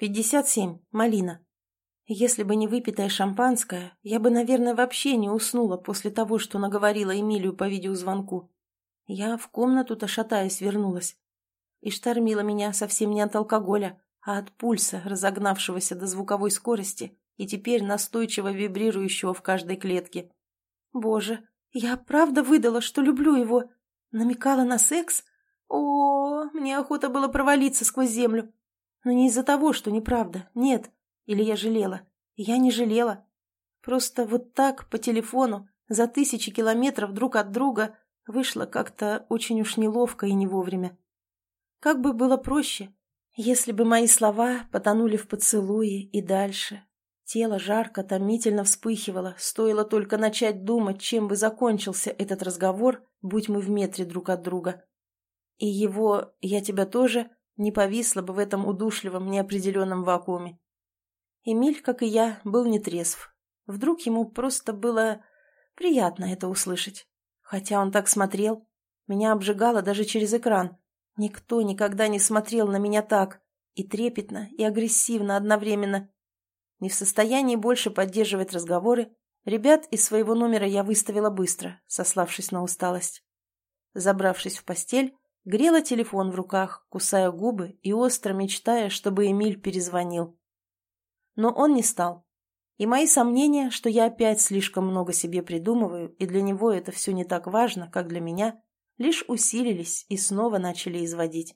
57. Малина. Если бы не выпитое шампанское, я бы, наверное, вообще не уснула после того, что наговорила Эмилию по видеозвонку. Я в комнату-то, шатаясь, вернулась. И штормила меня совсем не от алкоголя, а от пульса, разогнавшегося до звуковой скорости и теперь настойчиво вибрирующего в каждой клетке. Боже, я правда выдала, что люблю его? Намекала на секс? О, мне охота было провалиться сквозь землю. Но не из-за того, что неправда, нет. Или я жалела? Я не жалела. Просто вот так, по телефону, за 1000 километров друг от друга, вышло как-то очень уж неловко и не вовремя. Как бы было проще, если бы мои слова потонули в поцелуе и дальше. Тело жарко, томительно вспыхивало, стоило только начать думать, чем бы закончился этот разговор, будь мы в метре друг от друга. И его «я тебя тоже» не повисло бы в этом удушливом, неопределенном вакууме. Эмиль, как и я, был нетрезв. Вдруг ему просто было приятно это услышать. Хотя он так смотрел. Меня обжигало даже через экран. Никто никогда не смотрел на меня так. И трепетно, и агрессивно одновременно. Не в состоянии больше поддерживать разговоры, ребят из своего номера я выставила быстро, сославшись на усталость. Забравшись в постель, грела телефон в руках, кусая губы и остро мечтая, чтобы Эмиль перезвонил. Но он не стал. И мои сомнения, что я опять слишком много себе придумываю, и для него это все не так важно, как для меня, лишь усилились и снова начали изводить.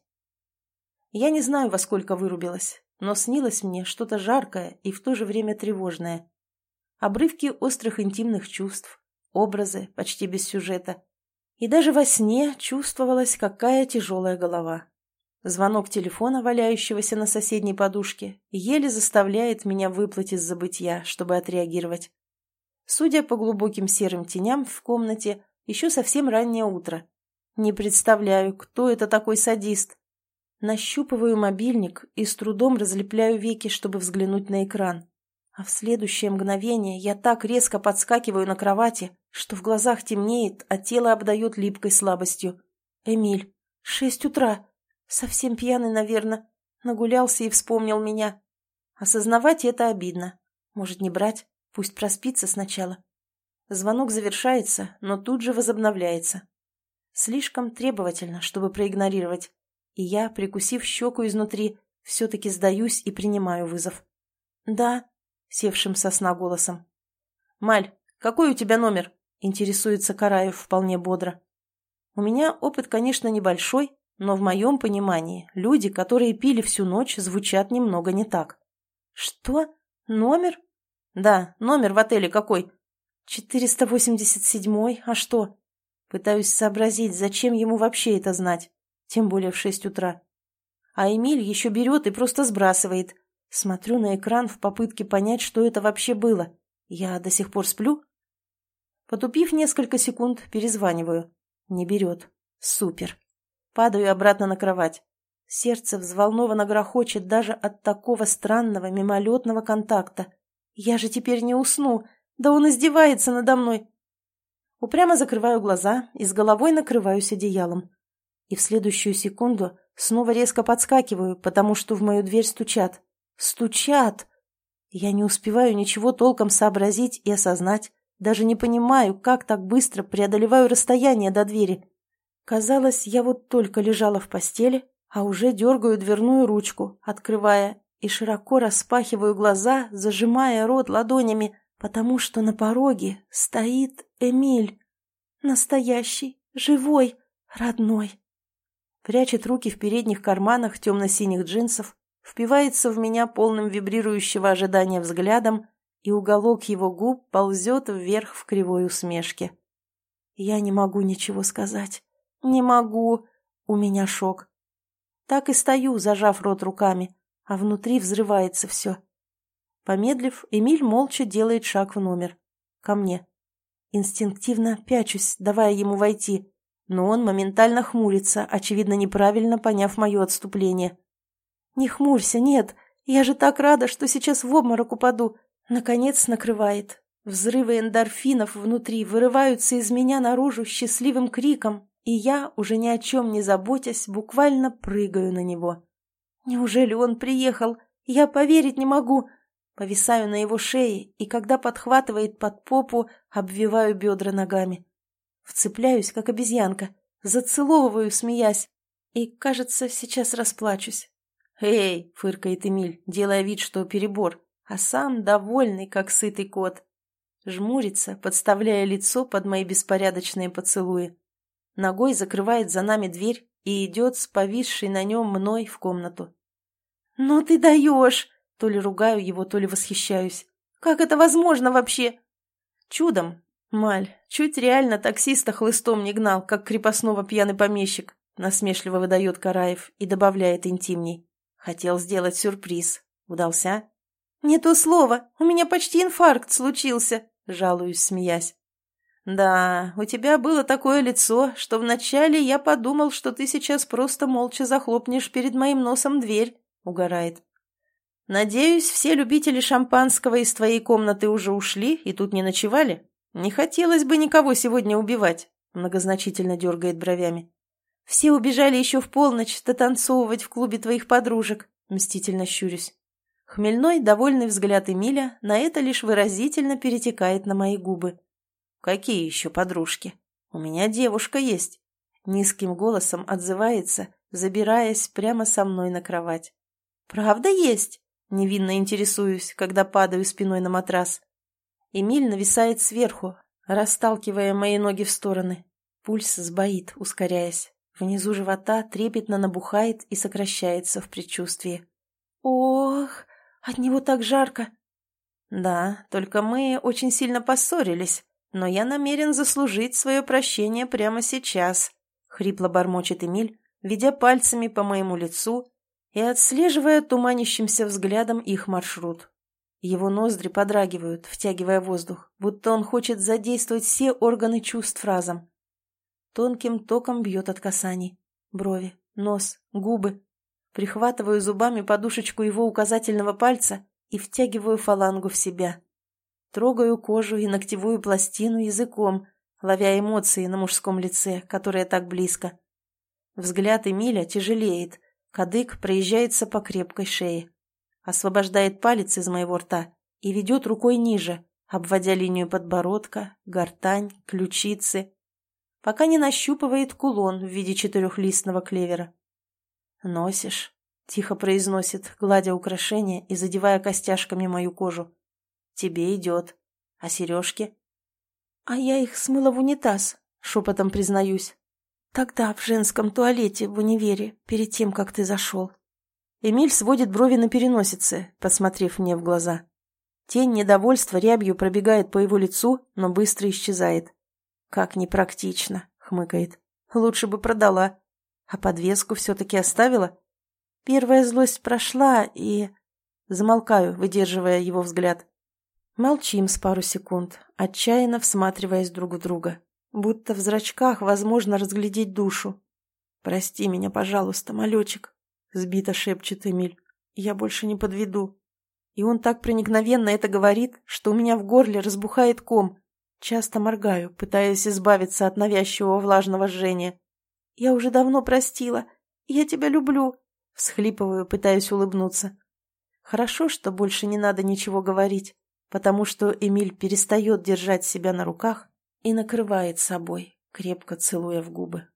Я не знаю, во сколько вырубилась, но снилось мне что-то жаркое и в то же время тревожное. Обрывки острых интимных чувств, образы почти без сюжета. И даже во сне чувствовалась какая тяжелая голова. Звонок телефона, валяющегося на соседней подушке, еле заставляет меня выплыть из забытья, чтобы отреагировать. Судя по глубоким серым теням в комнате, еще совсем раннее утро. Не представляю, кто это такой садист. Нащупываю мобильник и с трудом разлепляю веки, чтобы взглянуть на экран. А в следующее мгновение я так резко подскакиваю на кровати, что в глазах темнеет, а тело обдает липкой слабостью. Эмиль. 6 утра. Совсем пьяный, наверное. Нагулялся и вспомнил меня. Осознавать это обидно. Может, не брать? Пусть проспится сначала. Звонок завершается, но тут же возобновляется. Слишком требовательно, чтобы проигнорировать. И я, прикусив щеку изнутри, все-таки сдаюсь и принимаю вызов. «Да», — севшим со сна голосом. «Маль, какой у тебя номер?» — интересуется Караев вполне бодро. «У меня опыт, конечно, небольшой, но в моем понимании люди, которые пили всю ночь, звучат немного не так». «Что? Номер?» «Да, номер в отеле какой?» 487-й, а что?» Пытаюсь сообразить, зачем ему вообще это знать, тем более в 6 утра. А Эмиль еще берет и просто сбрасывает. Смотрю на экран в попытке понять, что это вообще было. Я до сих пор сплю? Потупив несколько секунд, перезваниваю. Не берет. Супер. Падаю обратно на кровать. Сердце взволнованно грохочет даже от такого странного мимолетного контакта. Я же теперь не усну. Да он издевается надо мной. Упрямо закрываю глаза и с головой накрываюсь одеялом. И в следующую секунду снова резко подскакиваю, потому что в мою дверь стучат. Стучат! Я не успеваю ничего толком сообразить и осознать. Даже не понимаю, как так быстро преодолеваю расстояние до двери. Казалось, я вот только лежала в постели, а уже дергаю дверную ручку, открывая, и широко распахиваю глаза, зажимая рот ладонями, потому что на пороге стоит Эмиль. Настоящий, живой, родной. Прячет руки в передних карманах темно-синих джинсов, впивается в меня полным вибрирующего ожидания взглядом, и уголок его губ ползет вверх в кривой усмешке. Я не могу ничего сказать. Не могу. У меня шок. Так и стою, зажав рот руками, а внутри взрывается все. Помедлив, Эмиль молча делает шаг в номер. Ко мне. Инстинктивно пячусь, давая ему войти, но он моментально хмурится, очевидно, неправильно поняв мое отступление. «Не хмурься, нет, я же так рада, что сейчас в обморок упаду». Наконец накрывает. Взрывы эндорфинов внутри вырываются из меня наружу счастливым криком, и я, уже ни о чем не заботясь, буквально прыгаю на него. Неужели он приехал? Я поверить не могу. Повисаю на его шее, и когда подхватывает под попу, обвиваю бедра ногами. Вцепляюсь, как обезьянка, зацеловываю, смеясь, и, кажется, сейчас расплачусь. «Эй!» — фыркает Эмиль, делая вид, что перебор, а сам довольный, как сытый кот. Жмурится, подставляя лицо под мои беспорядочные поцелуи. Ногой закрывает за нами дверь и идет с повисшей на нем мной в комнату. «Ну ты даешь!» То ли ругаю его, то ли восхищаюсь. «Как это возможно вообще?» «Чудом, Маль, чуть реально таксиста хлыстом не гнал, как крепостного пьяный помещик», насмешливо выдает Караев и добавляет интимней. «Хотел сделать сюрприз. Удался?» «Не то слово, у меня почти инфаркт случился», жалуюсь, смеясь. «Да, у тебя было такое лицо, что вначале я подумал, что ты сейчас просто молча захлопнешь перед моим носом дверь», угорает. «Надеюсь, все любители шампанского из твоей комнаты уже ушли и тут не ночевали? Не хотелось бы никого сегодня убивать», многозначительно дергает бровями. «Все убежали еще в полночь дотанцовывать в клубе твоих подружек», мстительно щурюсь. Хмельной, довольный взгляд Эмиля на это лишь выразительно перетекает на мои губы. «Какие еще подружки? У меня девушка есть», низким голосом отзывается, забираясь прямо со мной на кровать. «Правда есть?» Невинно интересуюсь, когда падаю спиной на матрас. Эмиль нависает сверху, расталкивая мои ноги в стороны. Пульс сбоит, ускоряясь. Внизу живота трепетно набухает и сокращается в предчувствии. «Ох, от него так жарко!» «Да, только мы очень сильно поссорились, но я намерен заслужить свое прощение прямо сейчас», хрипло бормочет Эмиль, ведя пальцами по моему лицу и отслеживая туманящимся взглядом их маршрут. Его ноздри подрагивают, втягивая воздух, будто он хочет задействовать все органы чувств разом. Тонким током бьет от касаний. Брови, нос, губы. Прихватываю зубами подушечку его указательного пальца и втягиваю фалангу в себя. Трогаю кожу и ногтевую пластину языком, ловя эмоции на мужском лице, которое так близко. Взгляд Эмиля тяжелеет, кадык проезжается по крепкой шее. Освобождает палец из моего рта и ведет рукой ниже, обводя линию подбородка, гортань, ключицы, пока не нащупывает кулон в виде четырехлистного клевера. «Носишь?» — тихо произносит, гладя украшение и задевая костяшками мою кожу. «Тебе идет. А сережки?» «А я их смыла в унитаз», — шепотом признаюсь. «Тогда в женском туалете в универе, перед тем, как ты зашел». Эмиль сводит брови на переносице, посмотрев мне в глаза. Тень недовольства рябью пробегает по его лицу, но быстро исчезает. «Как непрактично», — хмыкает. «Лучше бы продала. А подвеску все-таки оставила?» Первая злость прошла, и... Замолкаю, выдерживая его взгляд. Молчим с пару секунд, отчаянно всматриваясь друг в друга. Будто в зрачках возможно разглядеть душу. «Прости меня, пожалуйста, малечек», — сбито шепчет Эмиль. «Я больше не подведу». И он так проникновенно это говорит, что у меня в горле разбухает ком. Часто моргаю, пытаясь избавиться от навязчивого влажного жжения. «Я уже давно простила. Я тебя люблю», — всхлипываю, пытаясь улыбнуться. Хорошо, что больше не надо ничего говорить, потому что Эмиль перестает держать себя на руках и накрывает собой, крепко целуя в губы.